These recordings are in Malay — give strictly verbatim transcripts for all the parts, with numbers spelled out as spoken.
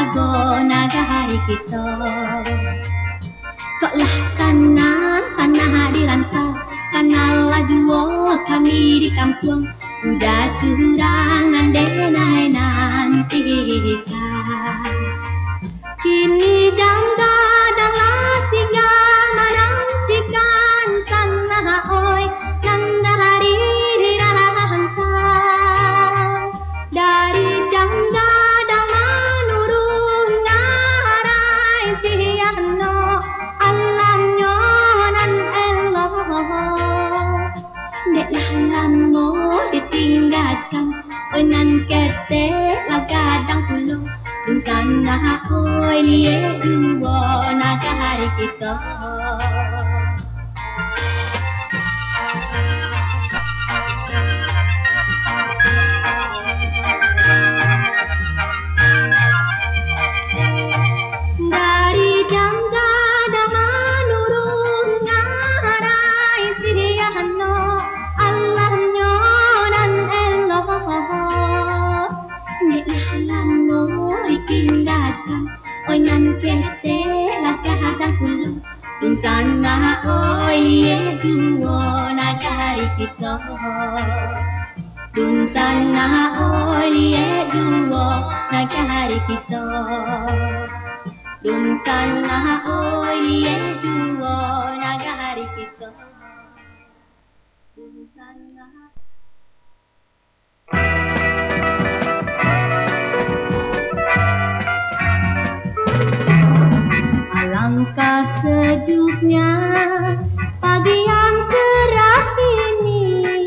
lago nagahari kita. Koklah sana, sana dirantau, kanalah jua kami di kampung. Udah curang nandenai nanti kini jam gadang lah tiga menantikan sana oi nanda hari dirahantau dari jam gadang menurun ngarai siano Allah nyonan eloh deklah lamo ditinggalkan oi nan kete lah gadang pulau dun sana oi liye dua nagahari kita. Dari jam gadang menurun ngarai siano Allah nyonan eloh neklah lamo ditinggalkan oi nan kete lah kahadang pulau dun sana oi liye dua nagahari kita. Dun sana oi liye dua nagahari kita. Dun sana oi liye dua nagahari kita. Dun sana alangkah sejuknya pagi yang cerah ini,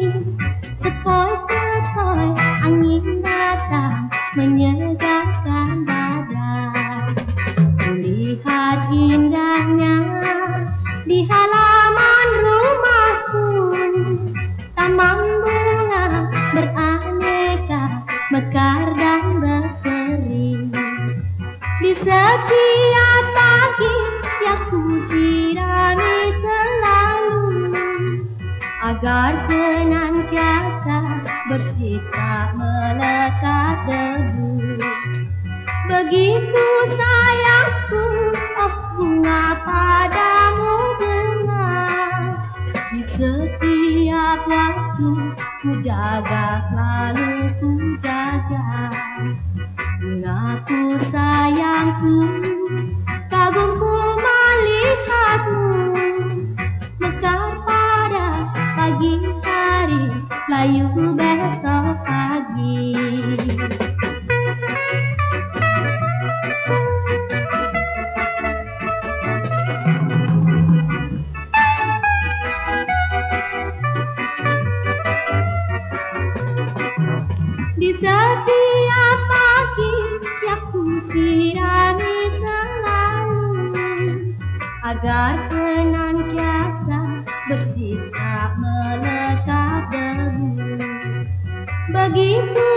sepoi-sepoi angin datang menyegarkan badan. Kulihat indahnya di halaman rumahku, taman bunga beraneka mekar dan berseri. Di setiap pagi yang ku sirami selalu agar senantiasa bersih tak melekat debu. Begitu sayangku, oh bunga padamu bunga. Di setiap waktu ku jaga, selalu ku jaga. Bungaku sayangku, kagumku melihatmu mekar pada pagi hari, layu besok pagi. Di setiap pagi yang ku sirami selalu agar senantiasa bersih tak melekat debu. Begitu